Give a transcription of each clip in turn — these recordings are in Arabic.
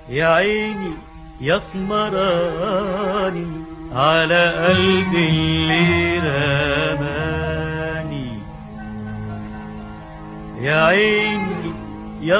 يا عيني يا اسمراني على قلبي اللي رماني. يا عيني يا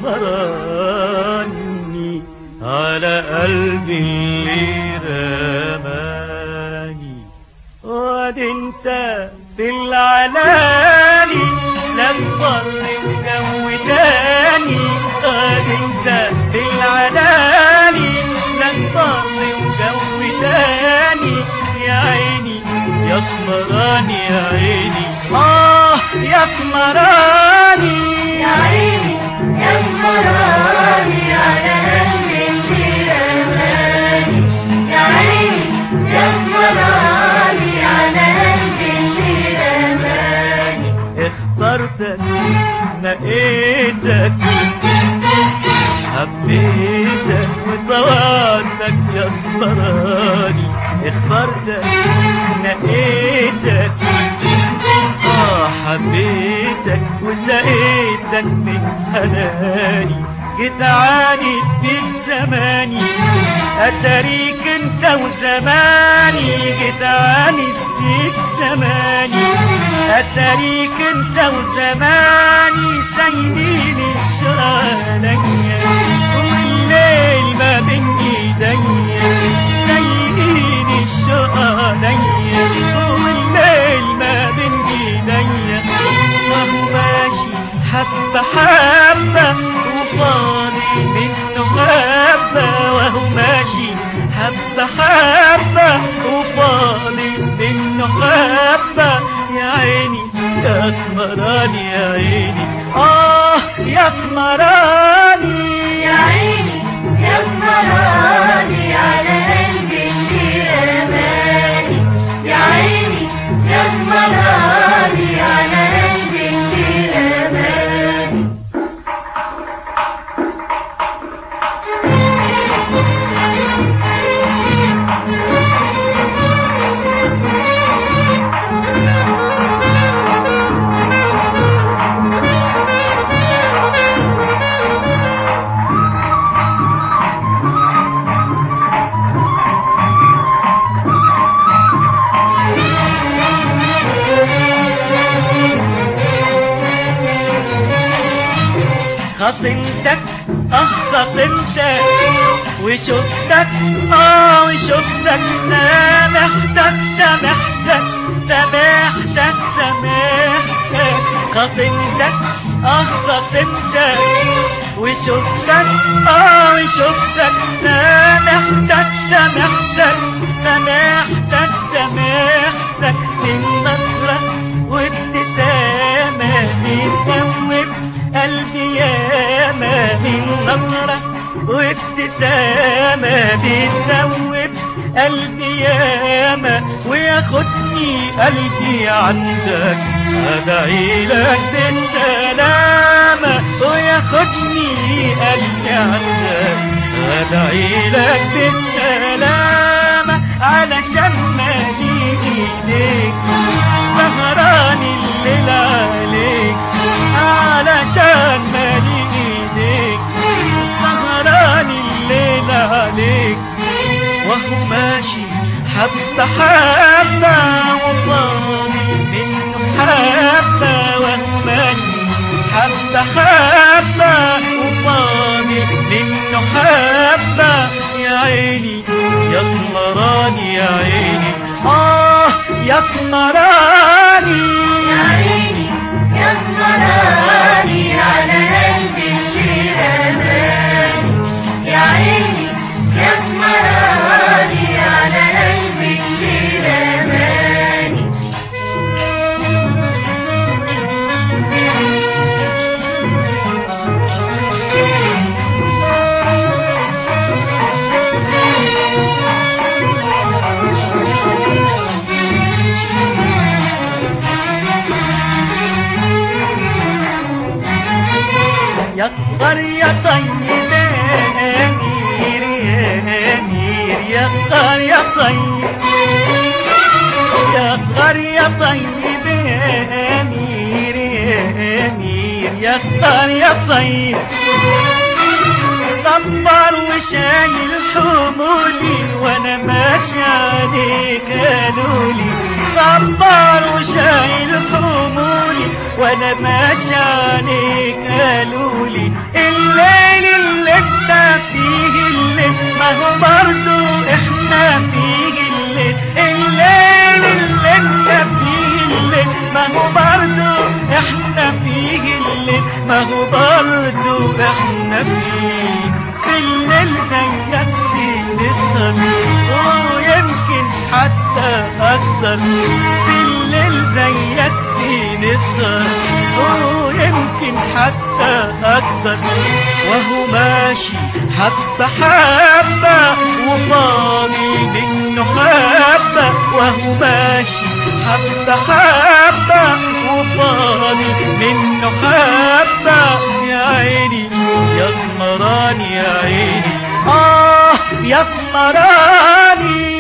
اسمراني على قلبي اللي رماني. وادي انت في العلالي لا تضر وجو تاني. وادي انت في العلالي لا تضر وجو تاني. يا عيني يا اسمراني يا عيني يا اسمراني يا عيني يا اسمراني على قلبي اللي رماني. يا عيني يا اسمراني على قلبي اللي رماني. اخترتك نقيتك حبيتك وطوعتك يا اسمراني. اخترتك نقيتك حبيتك وسقيتك من حناني. جيت عانيت فيك زماني اتاريك انت وزماني. جيت عانيت فيك زماني اتاريك انت وزماني. سايبين الشغلانية والليل ما بين ايديا. سايبين الشغلانية والليل ما بين ايديا. وهو ماشي حبة حبة وفاضي منه حبة. وهو ماشي حبة حبة وفاضي منه حبة. يا عيني يا اسمراني يا عيني يا اسمراني يا عيني يا اسمراني على قلبي اللي رماني. يا عيني يا اسمراني على قلبي اللي رماني. خصمتك خصمتك وشفتك وشفتك. سامحتك سامحتك سامحتك سامحتك. خصمتك خصمتك وشفتك وشفتك. سامحتك سامحتك سامحتك سامحتك. من نظرة وابتسامة بتدوب قلبي ياما. من نظرة وابتسامة بتدوب قلبي ياما. وياخدني قلبي عندك أدعيلك بالسلامة. وياخدني قلبي عندك أدعيلك بالسلامة. علشان مالي ايديك سهران الليل عليك. علشان مالي ايديك سهران الليل عليك. وهو ماشي حبة حبة وفاضي منه حبة. وهو ماشي حبة حبة وفاضي منه حبة. يا عيني يا اسمراني يا عيني يا اسمراني يا عيني يا اسمراني على قلبي اللي رماني. يا عيني يا اسمراني على قلبي اللي رماني. يا صغر يا طيب يا أمير يا أمير. يا صغر يا طيب يا صغر يا طيب يا أمير يا أمير. يا صغر يا طيب صبر شايل حمولي وانا ماشي عليك قالولي صبر وشايل حمولي وانا ماشي عليك قالولي الليل اللي انت فيه الليل ما هو برضو احنا فيه الليل الليل اللي انت فيه الليل ما هو برضو احنا فيه الليل ما هو برضو احنا فيه في الليل زيك نسهر ويمكن حتى اكثر في الليل زيك نسهر ويمكن حتى اكثر وهو ماشي حبة حبة وفاضي منه حبة وهو ماشي حبة حبة وفاضي منه حبة يا عيني يا اسمراني يا عيني يا اسمراني